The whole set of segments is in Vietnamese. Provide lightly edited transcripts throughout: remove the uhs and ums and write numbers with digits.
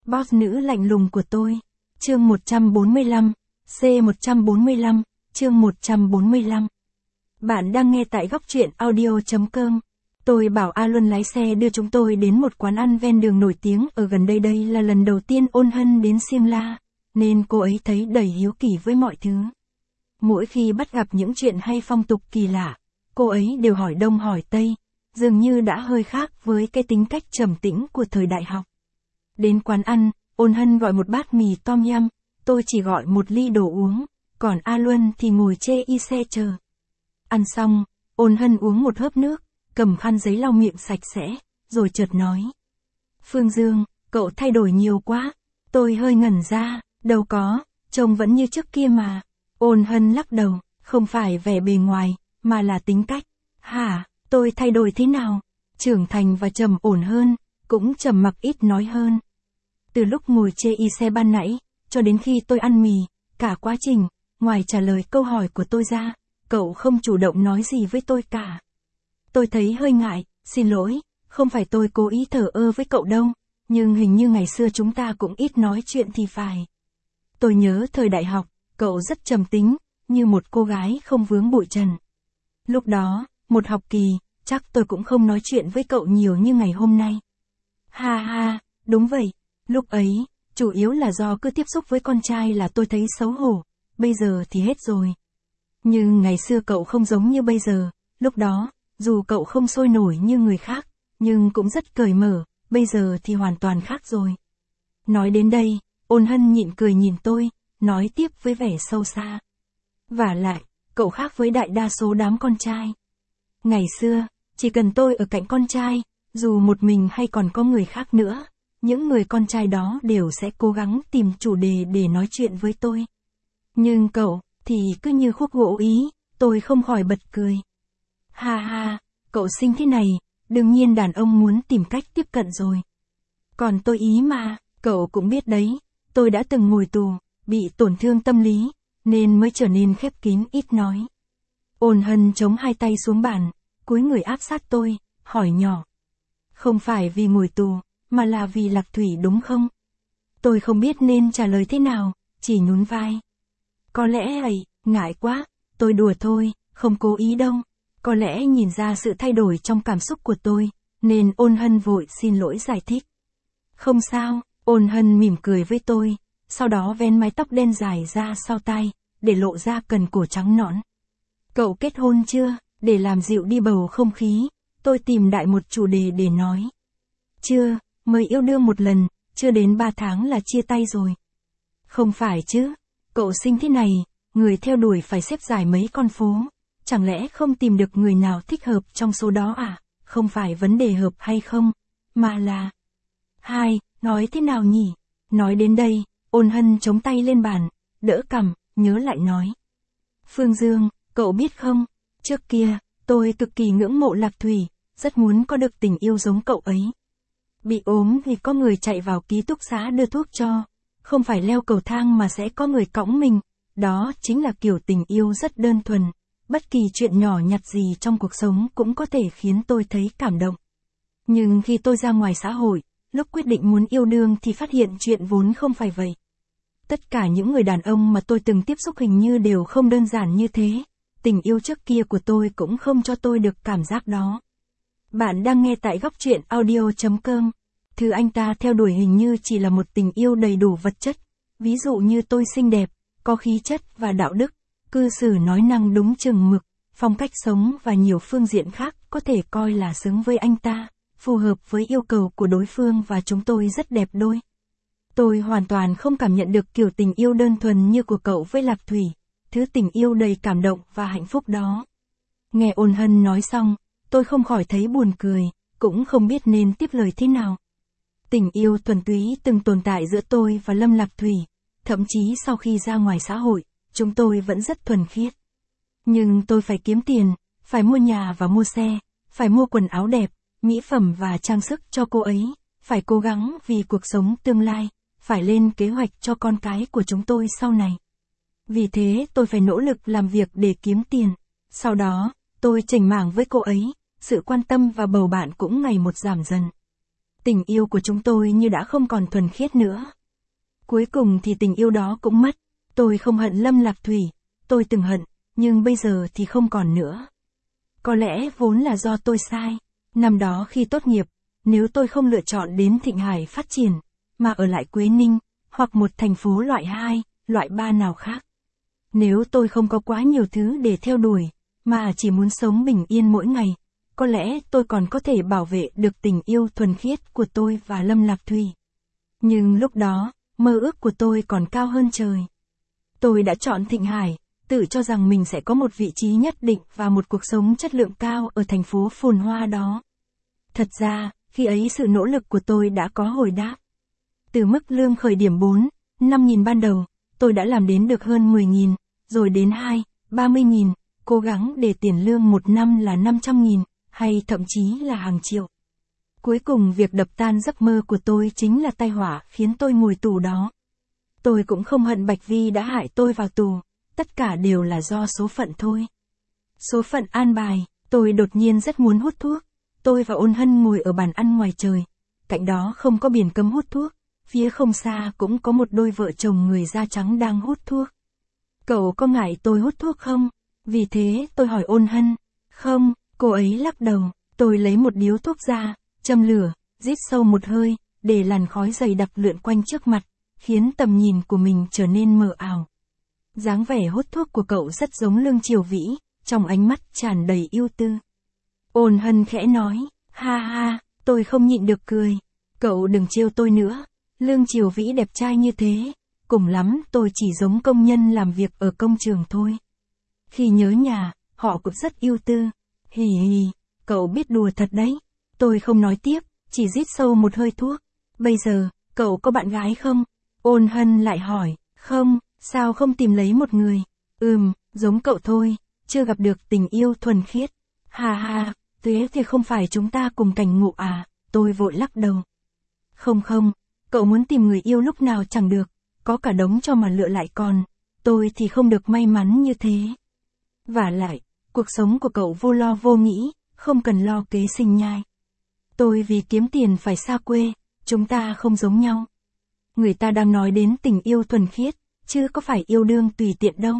Boss nữ lạnh lùng của tôi. Chương 145, C145, chương 145. Bạn đang nghe tại góc truyện audio.com. Tôi bảo A Luân lái xe đưa chúng tôi đến một quán ăn ven đường nổi tiếng ở gần đây. Đây là lần đầu tiên Ôn Hân đến Siêng La, nên cô ấy thấy đầy hiếu kỳ với mọi thứ. Mỗi khi bắt gặp những chuyện hay phong tục kỳ lạ, cô ấy đều hỏi đông hỏi tây, dường như đã hơi khác với cái tính cách trầm tĩnh của thời đại học. Đến quán ăn, Ôn Hân gọi một bát mì tom yum, tôi chỉ gọi một ly đồ uống, còn A Luân thì ngồi chê y xe chờ. Ăn xong, Ôn Hân uống một hớp nước, cầm khăn giấy lau miệng sạch sẽ, rồi chợt nói. Phương Dương, cậu thay đổi nhiều quá. Tôi hơi ngẩn ra, đâu có, trông vẫn như trước kia mà. Ôn Hân lắc đầu, không phải vẻ bề ngoài, mà là tính cách. Hả, tôi thay đổi thế nào? Trưởng thành và trầm ổn hơn, cũng trầm mặc ít nói hơn. Từ lúc ngồi chê y xe ban nãy, cho đến khi tôi ăn mì, cả quá trình, ngoài trả lời câu hỏi của tôi ra, cậu không chủ động nói gì với tôi cả. Tôi thấy hơi ngại, xin lỗi, không phải tôi cố ý thờ ơ với cậu đâu, nhưng hình như ngày xưa chúng ta cũng ít nói chuyện thì phải. Tôi nhớ thời đại học, cậu rất trầm tính, như một cô gái không vướng bụi trần. Lúc đó, một học kỳ, chắc tôi cũng không nói chuyện với cậu nhiều như ngày hôm nay. Ha ha, đúng vậy, lúc ấy, chủ yếu là do cứ tiếp xúc với con trai là tôi thấy xấu hổ, bây giờ thì hết rồi. Nhưng ngày xưa cậu không giống như bây giờ, lúc đó, dù cậu không sôi nổi như người khác, nhưng cũng rất cởi mở, bây giờ thì hoàn toàn khác rồi. Nói đến đây, Ôn Hân nhịn cười nhìn tôi, nói tiếp với vẻ sâu xa. Vả lại, cậu khác với đại đa số đám con trai. Ngày xưa, chỉ cần tôi ở cạnh con trai, dù một mình hay còn có người khác nữa, những người con trai đó đều sẽ cố gắng tìm chủ đề để nói chuyện với tôi. Nhưng cậu, thì cứ như khúc gỗ ý, tôi không khỏi bật cười. Ha ha, cậu xinh thế này, đương nhiên đàn ông muốn tìm cách tiếp cận rồi. Còn tôi ý mà, cậu cũng biết đấy, tôi đã từng ngồi tù, bị tổn thương tâm lý, nên mới trở nên khép kín ít nói. Ôn Hân chống hai tay xuống bàn, cúi người áp sát tôi, hỏi nhỏ. Không phải vì ngồi tù, mà là vì Lạc Thủy đúng không? Tôi không biết nên trả lời thế nào, chỉ nhún vai. Có lẽ ấy, ngại quá, tôi đùa thôi, không cố ý đâu. Có lẽ nhìn ra sự thay đổi trong cảm xúc của tôi, nên Ôn Hân vội xin lỗi giải thích. Không sao, Ôn Hân mỉm cười với tôi, sau đó vén mái tóc đen dài ra sau tai, để lộ ra cần cổ trắng nõn. Cậu kết hôn chưa? Để làm dịu đi bầu không khí, tôi tìm đại một chủ đề để nói. Chưa, mới yêu đương một lần, chưa đến 3 tháng là chia tay rồi. Không phải chứ, cậu xinh thế này, người theo đuổi phải xếp dài mấy con phố. Chẳng lẽ không tìm được người nào thích hợp trong số đó à? Không phải vấn đề hợp hay không, mà là... Hai, nói thế nào nhỉ? Nói đến đây, Ôn Hân chống tay lên bàn, đỡ cằm, nhớ lại nói. Phương Dương, cậu biết không, trước kia, tôi cực kỳ ngưỡng mộ Lạc Thủy, rất muốn có được tình yêu giống cậu ấy. Bị ốm thì có người chạy vào ký túc xá đưa thuốc cho, không phải leo cầu thang mà sẽ có người cõng mình, đó chính là kiểu tình yêu rất đơn thuần. Bất kỳ chuyện nhỏ nhặt gì trong cuộc sống cũng có thể khiến tôi thấy cảm động. Nhưng khi tôi ra ngoài xã hội, lúc quyết định muốn yêu đương thì phát hiện chuyện vốn không phải vậy. Tất cả những người đàn ông mà tôi từng tiếp xúc hình như đều không đơn giản như thế. Tình yêu trước kia của tôi cũng không cho tôi được cảm giác đó. Bạn đang nghe tại góc truyện audio.com. Thứ anh ta theo đuổi hình như chỉ là một tình yêu đầy đủ vật chất. Ví dụ như tôi xinh đẹp, có khí chất và đạo đức. Cư xử nói năng đúng chừng mực, phong cách sống và nhiều phương diện khác có thể coi là xứng với anh ta, phù hợp với yêu cầu của đối phương và chúng tôi rất đẹp đôi. Tôi hoàn toàn không cảm nhận được kiểu tình yêu đơn thuần như của cậu với Lạc Thủy, thứ tình yêu đầy cảm động và hạnh phúc đó. Nghe Ôn Hân nói xong, tôi không khỏi thấy buồn cười, cũng không biết nên tiếp lời thế nào. Tình yêu thuần túy từng tồn tại giữa tôi và Lâm Lạc Thủy, thậm chí sau khi ra ngoài xã hội, chúng tôi vẫn rất thuần khiết. Nhưng tôi phải kiếm tiền, phải mua nhà và mua xe, phải mua quần áo đẹp, mỹ phẩm và trang sức cho cô ấy, phải cố gắng vì cuộc sống tương lai, phải lên kế hoạch cho con cái của chúng tôi sau này. Vì thế tôi phải nỗ lực làm việc để kiếm tiền. Sau đó, tôi chểnh mảng với cô ấy, sự quan tâm và bầu bạn cũng ngày một giảm dần. Tình yêu của chúng tôi như đã không còn thuần khiết nữa. Cuối cùng thì tình yêu đó cũng mất. Tôi không hận Lâm Lạc Thủy, tôi từng hận, nhưng bây giờ thì không còn nữa. Có lẽ vốn là do tôi sai. Năm đó khi tốt nghiệp, nếu tôi không lựa chọn đến Thịnh Hải phát triển, mà ở lại Quế Ninh, hoặc một thành phố loại 2, loại 3 nào khác. Nếu tôi không có quá nhiều thứ để theo đuổi, mà chỉ muốn sống bình yên mỗi ngày, có lẽ tôi còn có thể bảo vệ được tình yêu thuần khiết của tôi và Lâm Lạc Thủy. Nhưng lúc đó, mơ ước của tôi còn cao hơn trời. Tôi đã chọn Thịnh Hải, tự cho rằng mình sẽ có một vị trí nhất định và một cuộc sống chất lượng cao ở thành phố phồn hoa đó. Thật ra, khi ấy sự nỗ lực của tôi đã có hồi đáp. Từ mức lương khởi điểm 4-5.000 ban đầu, tôi đã làm đến được hơn 10.000, rồi đến 2-30.000, cố gắng để tiền lương một năm là 500.000, hay thậm chí là hàng triệu. Cuối cùng việc đập tan giấc mơ của tôi chính là tai họa khiến tôi ngồi tù đó. Tôi cũng không hận Bạch Vi đã hại tôi vào tù, tất cả đều là do số phận thôi. Số phận an bài, tôi đột nhiên rất muốn hút thuốc. Tôi và Ôn Hân ngồi ở bàn ăn ngoài trời. Cạnh đó không có biển cấm hút thuốc, phía không xa cũng có một đôi vợ chồng người da trắng đang hút thuốc. Cậu có ngại tôi hút thuốc không? Vì thế tôi hỏi Ôn Hân. Không, cô ấy lắc đầu. Tôi lấy một điếu thuốc ra, châm lửa, rít sâu một hơi, để làn khói dày đặc lượn quanh trước mặt, khiến tầm nhìn của mình trở nên mờ ảo. Dáng vẻ hút thuốc của cậu rất giống Lương Triều Vĩ, trong ánh mắt tràn đầy ưu tư. Ôn Hân khẽ nói, ha ha, tôi không nhịn được cười. Cậu đừng trêu tôi nữa, Lương Triều Vĩ đẹp trai như thế, cùng lắm tôi chỉ giống công nhân làm việc ở công trường thôi. Khi nhớ nhà, họ cũng rất ưu tư. Hì hì, cậu biết đùa thật đấy. Tôi không nói tiếp, chỉ rít sâu một hơi thuốc. Bây giờ, cậu có bạn gái không? Ôn Hân lại hỏi, không, sao không tìm lấy một người? Giống cậu thôi, chưa gặp được tình yêu thuần khiết. Ha ha, thế thì không phải chúng ta cùng cảnh ngộ à? Tôi vội lắc đầu. Không, cậu muốn tìm người yêu lúc nào chẳng được, có cả đống cho mà lựa lại còn. Tôi thì không được may mắn như thế. Vả lại, cuộc sống của cậu vô lo vô nghĩ, không cần lo kế sinh nhai. Tôi vì kiếm tiền phải xa quê, chúng ta không giống nhau. Người ta đang nói đến tình yêu thuần khiết, chứ có phải yêu đương tùy tiện đâu.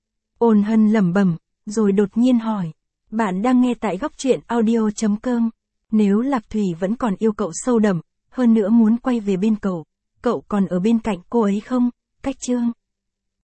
Ôn Hân lẩm bẩm, rồi đột nhiên hỏi. Bạn đang nghe tại Góc Truyện Audio.com. Nếu Lạc Thủy vẫn còn yêu cậu sâu đậm, hơn nữa muốn quay về bên cậu còn ở bên cạnh cô ấy không? Cách chương